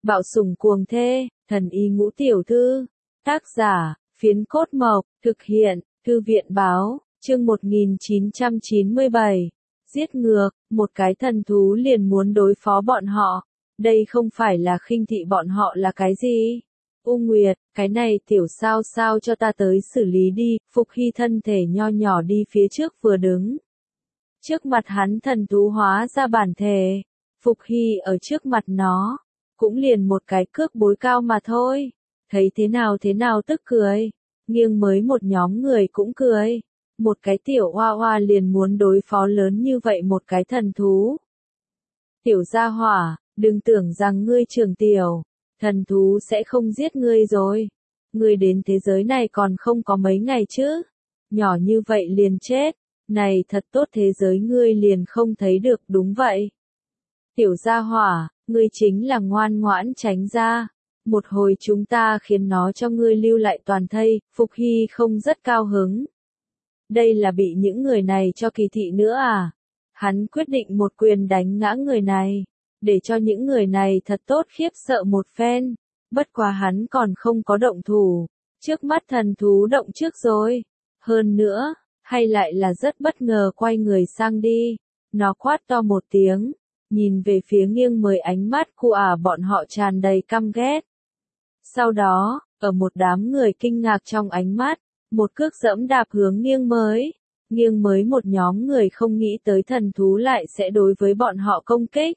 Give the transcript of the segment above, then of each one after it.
Bạo sủng cuồng thê, thần y ngũ tiểu thư. Tác giả, Phiến Cốt Mộc, thực hiện, Thư viện báo, chương 1997. Giết ngược, một cái thần thú liền muốn đối phó bọn họ. Đây không phải là khinh thị bọn họ là cái gì? U Nguyệt, cái này tiểu sao sao cho ta tới xử lý đi. Phục Hy thân thể nho nhỏ đi phía trước vừa đứng. Trước mặt hắn thần thú hóa ra bản thể. Phục Hy ở trước mặt nó. Cũng liền một cái cước bối cao mà thôi. Thấy thế nào tức cười. Nghiêng mới một nhóm người cũng cười. Một cái tiểu hoa hoa liền muốn đối phó lớn như vậy một cái thần thú. Tiểu gia hỏa, đừng tưởng rằng ngươi trưởng tiểu. Thần thú sẽ không giết ngươi rồi. Ngươi đến thế giới này còn không có mấy ngày chứ. Nhỏ như vậy liền chết. Này thật tốt thế giới ngươi liền không thấy được đúng vậy. Tiểu gia hỏa, ngươi chính là ngoan ngoãn tránh ra. Một hồi chúng ta khiến nó cho ngươi lưu lại toàn thây. Phục Hy không rất cao hứng. Đây là bị những người này cho kỳ thị nữa à? Hắn quyết định một quyền đánh ngã người này. Để cho những người này thật tốt khiếp sợ một phen. Bất quá hắn còn không có động thủ. Trước mắt thần thú động trước rồi. Hơn nữa, hay lại là rất bất ngờ quay người sang đi. Nó quát to một tiếng. Nhìn về phía nghiêng mới ánh mắt của bọn họ tràn đầy căm ghét. Sau đó, ở một đám người kinh ngạc trong ánh mắt, một cước dẫm đạp hướng nghiêng mới. Nghiêng mới một nhóm người không nghĩ tới thần thú lại sẽ đối với bọn họ công kích.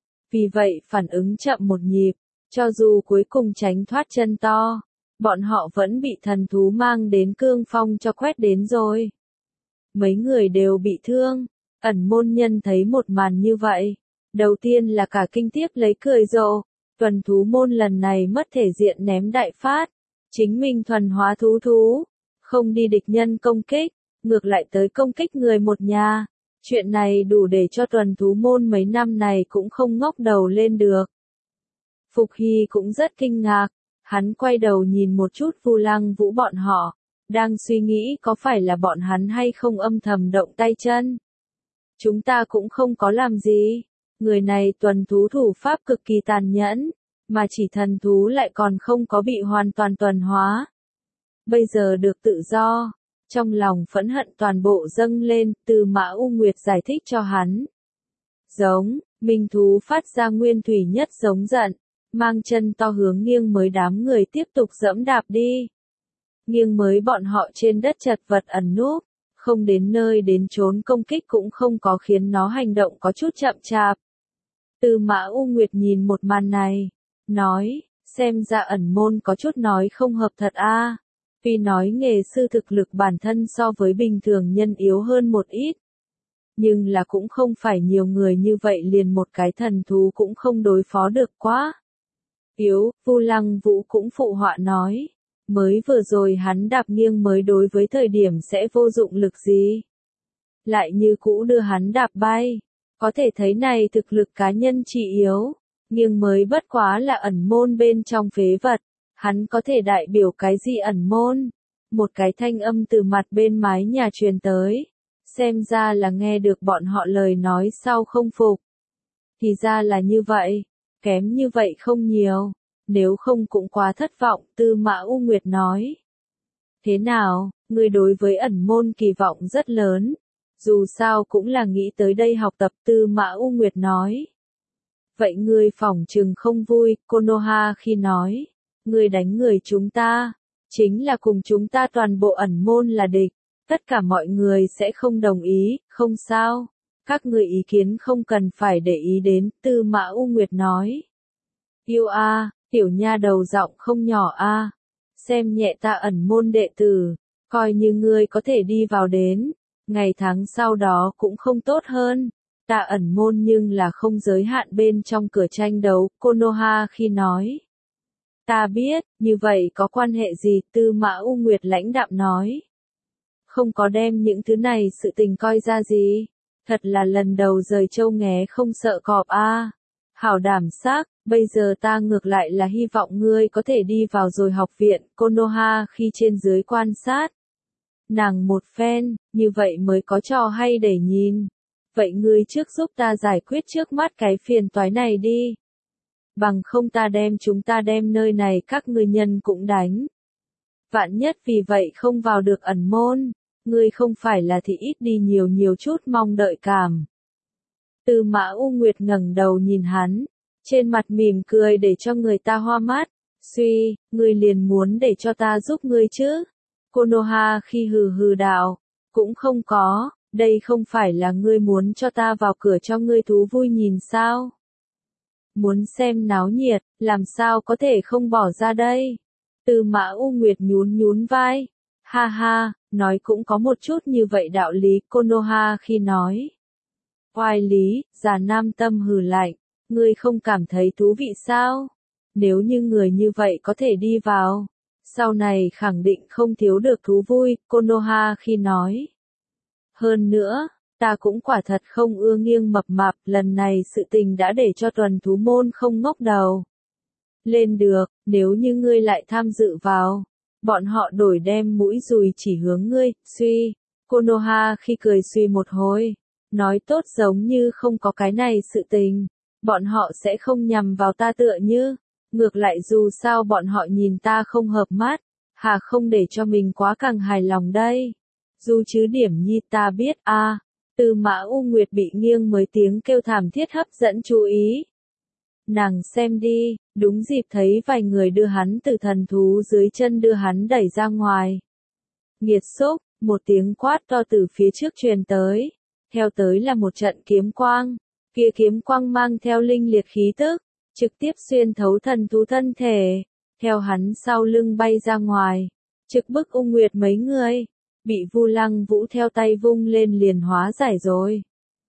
Vì vậy phản ứng chậm một nhịp, cho dù cuối cùng tránh thoát chân to, bọn họ vẫn bị thần thú mang đến cương phong cho quét đến rồi. Mấy người đều bị thương, ẩn môn nhân thấy một màn như vậy. Đầu tiên là cả kinh tiếp lấy cười rộ, tuần thú môn lần này mất thể diện ném đại phát. Chính mình thuần hóa thú, không đi địch nhân công kích, ngược lại tới công kích người một nhà. Chuyện này đủ để cho tuần thú môn mấy năm này cũng không ngóc đầu lên được. Phục Hy cũng rất kinh ngạc, hắn quay đầu nhìn một chút Vu Lăng Vũ bọn họ, đang suy nghĩ có phải là bọn hắn hay không âm thầm động tay chân. Chúng ta cũng không có làm gì, người này tuần thú thủ pháp cực kỳ tàn nhẫn, mà chỉ thần thú lại còn không có bị hoàn toàn tuần hóa. Bây giờ được tự do. Trong lòng phẫn hận toàn bộ dâng lên, Từ Mã U Nguyệt giải thích cho hắn. Giống, minh thú phát ra nguyên thủy nhất giống giận, mang chân to hướng nghiêng mới đám người tiếp tục dẫm đạp đi. Nghiêng mới bọn họ trên đất chật vật ẩn núp, không đến nơi đến chốn công kích cũng không có khiến nó hành động có chút chậm chạp. Từ Mã U Nguyệt nhìn một màn này, nói, xem ra ẩn môn có chút nói không hợp thật a. Tuy nói nghề sư thực lực bản thân so với bình thường nhân yếu hơn một ít. Nhưng là cũng không phải nhiều người như vậy liền một cái thần thú cũng không đối phó được quá. Yếu, Vu Lăng Vũ cũng phụ họa nói. Mới vừa rồi hắn đạp nghiêng mới đối với thời điểm sẽ vô dụng lực gì. Lại như cũ đưa hắn đạp bay. Có thể thấy này thực lực cá nhân chỉ yếu. Nhưng mới bất quá là ẩn môn bên trong phế vật. Hắn có thể đại biểu cái gì ẩn môn? Một cái thanh âm từ mặt bên mái nhà truyền tới. Xem ra là nghe được bọn họ lời nói sau không phục. Thì ra là như vậy. Kém như vậy không nhiều. Nếu không cũng quá thất vọng, Tư Mã U Nguyệt nói. Thế nào, ngươi đối với ẩn môn kỳ vọng rất lớn. Dù sao cũng là nghĩ tới đây học tập, Tư Mã U Nguyệt nói. Vậy ngươi phỏng chừng không vui, Konoha khi nói. Ngươi đánh người chúng ta, chính là cùng chúng ta toàn bộ ẩn môn là địch. Tất cả mọi người sẽ không đồng ý, không sao. Các ngươi ý kiến không cần phải để ý đến, Tư Mã U Nguyệt nói. Yêu a, tiểu nha đầu giọng không nhỏ a. Xem nhẹ ta ẩn môn đệ tử, coi như ngươi có thể đi vào đến. Ngày tháng sau đó cũng không tốt hơn. Ta ẩn môn nhưng là không giới hạn bên trong cửa tranh đấu, Konoha khi nói. Ta biết, như vậy có quan hệ gì, Tư Mã U Nguyệt lãnh đạm nói. Không có đem những thứ này sự tình coi ra gì. Thật là lần đầu rời châu nghé không sợ cọp a. Hảo đảm sắc, bây giờ ta ngược lại là hy vọng ngươi có thể đi vào rồi học viện, Konoha khi trên dưới quan sát. Nàng một phen, như vậy mới có trò hay để nhìn. Vậy ngươi trước giúp ta giải quyết trước mắt cái phiền toái này đi. bằng không chúng ta đem nơi này các ngươi nhân cũng đánh. Vạn nhất vì vậy không vào được ẩn môn, ngươi không phải là thì ít đi nhiều chút mong đợi cảm. Tư Mã U Nguyệt ngẩng đầu nhìn hắn, trên mặt mỉm cười để cho người ta hoa mắt, suy, ngươi liền muốn để cho ta giúp ngươi chứ? Konoha khi hừ đạo, cũng không có, đây không phải là ngươi muốn cho ta vào cửa cho ngươi thú vui nhìn sao? Muốn xem náo nhiệt, làm sao có thể không bỏ ra đây? Tư Mã U Nguyệt nhún vai, ha ha, nói cũng có một chút như vậy đạo lý. Konoha khi nói, oai lý, già nam tâm hừ lạnh, ngươi không cảm thấy thú vị sao? Nếu như người như vậy có thể đi vào, sau này khẳng định không thiếu được thú vui. Konoha khi nói, hơn nữa, ta cũng quả thật không ưa nghiêng mập mạp, lần này sự tình đã để cho tuần thú môn không ngóc đầu lên được, nếu như ngươi lại tham dự vào, bọn họ đổi đem mũi dùi chỉ hướng ngươi, suy. Konoha khi cười suy một hồi, nói tốt giống như không có cái này sự tình, bọn họ sẽ không nhằm vào ta tựa như, ngược lại dù sao bọn họ nhìn ta không hợp mắt, hà không để cho mình quá càng hài lòng đây. Dù chứ điểm nhi ta biết a. Tư Mã U Nguyệt bị nghiêng mới tiếng kêu thảm thiết hấp dẫn chú ý. Nàng xem đi, đúng dịp thấy vài người đưa hắn từ thần thú dưới chân đưa hắn đẩy ra ngoài. Nghiệt xúc, một tiếng quát to từ phía trước truyền tới, theo tới là một trận kiếm quang, kia kiếm quang mang theo linh liệt khí tức, trực tiếp xuyên thấu thần thú thân thể, theo hắn sau lưng bay ra ngoài, trực bức U Nguyệt mấy người, bị Vu Lăng Vũ theo tay vung lên liền hóa giải rồi.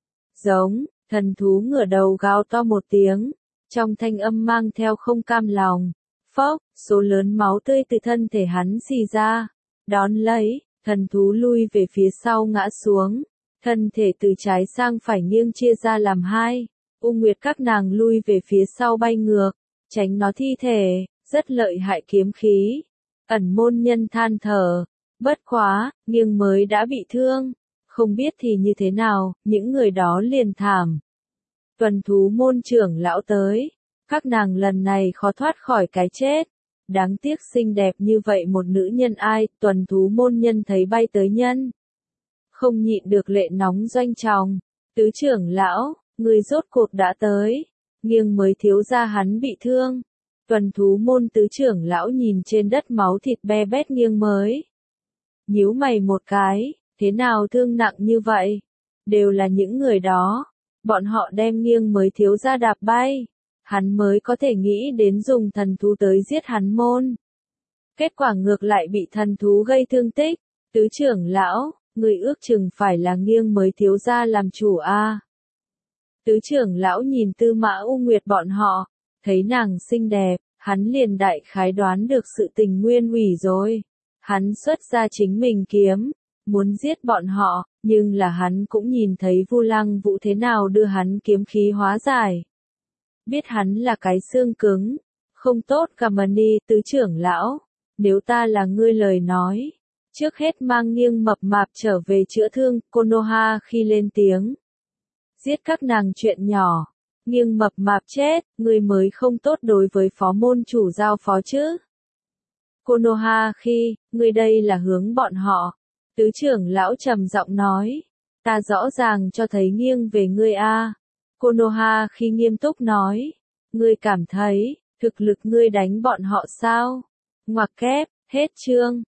Giống, thần thú ngửa đầu gào to một tiếng, trong thanh âm mang theo không cam lòng, phốc, số lớn máu tươi từ thân thể hắn xì ra, đón lấy, thần thú lui về phía sau ngã xuống, thân thể từ trái sang phải nghiêng chia ra làm hai, U Nguyệt các nàng lui về phía sau bay ngược, tránh nó thi thể, rất lợi hại kiếm khí. Ẩn môn nhân than thở, bất quá, nghiêng mới đã bị thương, không biết thì như thế nào, những người đó liền thảm. Tuần thú môn trưởng lão tới, các nàng lần này khó thoát khỏi cái chết. Đáng tiếc xinh đẹp như vậy một nữ nhân ai, tuần thú môn nhân thấy bay tới nhân. Không nhịn được lệ nóng doanh tròng, tứ trưởng lão, người rốt cuộc đã tới, nghiêng mới thiếu ra hắn bị thương. Tuần thú môn tứ trưởng lão nhìn trên đất máu thịt be bét nghiêng mới. Nhíu mày một cái, thế nào thương nặng như vậy? Đều là những người đó, bọn họ đem nghiêng mới thiếu ra đạp bay. Hắn mới có thể nghĩ đến dùng thần thú tới giết hắn môn. Kết quả ngược lại bị thần thú gây thương tích. Tứ trưởng lão, người ước chừng phải là nghiêng mới thiếu ra làm chủ a. Tứ trưởng lão nhìn Tư Mã U Nguyệt bọn họ, thấy nàng xinh đẹp, hắn liền đại khái đoán được sự tình nguyên ủy rồi. Hắn xuất ra chính mình kiếm, muốn giết bọn họ, nhưng là hắn cũng nhìn thấy Vu Lăng Vũ thế nào đưa hắn kiếm khí hóa giải. Biết hắn là cái xương cứng, không tốt cả mà đi. Tứ trưởng lão, nếu ta là ngươi lời nói, trước hết mang nghiêng mập mạp trở về chữa thương. Konoha khi lên tiếng, giết các nàng chuyện nhỏ, nghiêng mập mạp chết, ngươi mới không tốt đối với phó môn chủ giao phó chứ. Konoha khi, ngươi đây là hướng bọn họ. Tứ trưởng lão trầm giọng nói, ta rõ ràng cho thấy nghiêng về ngươi a. Konoha khi nghiêm túc nói, ngươi cảm thấy, thực lực ngươi đánh bọn họ sao? Ngoặc kép, hết chương.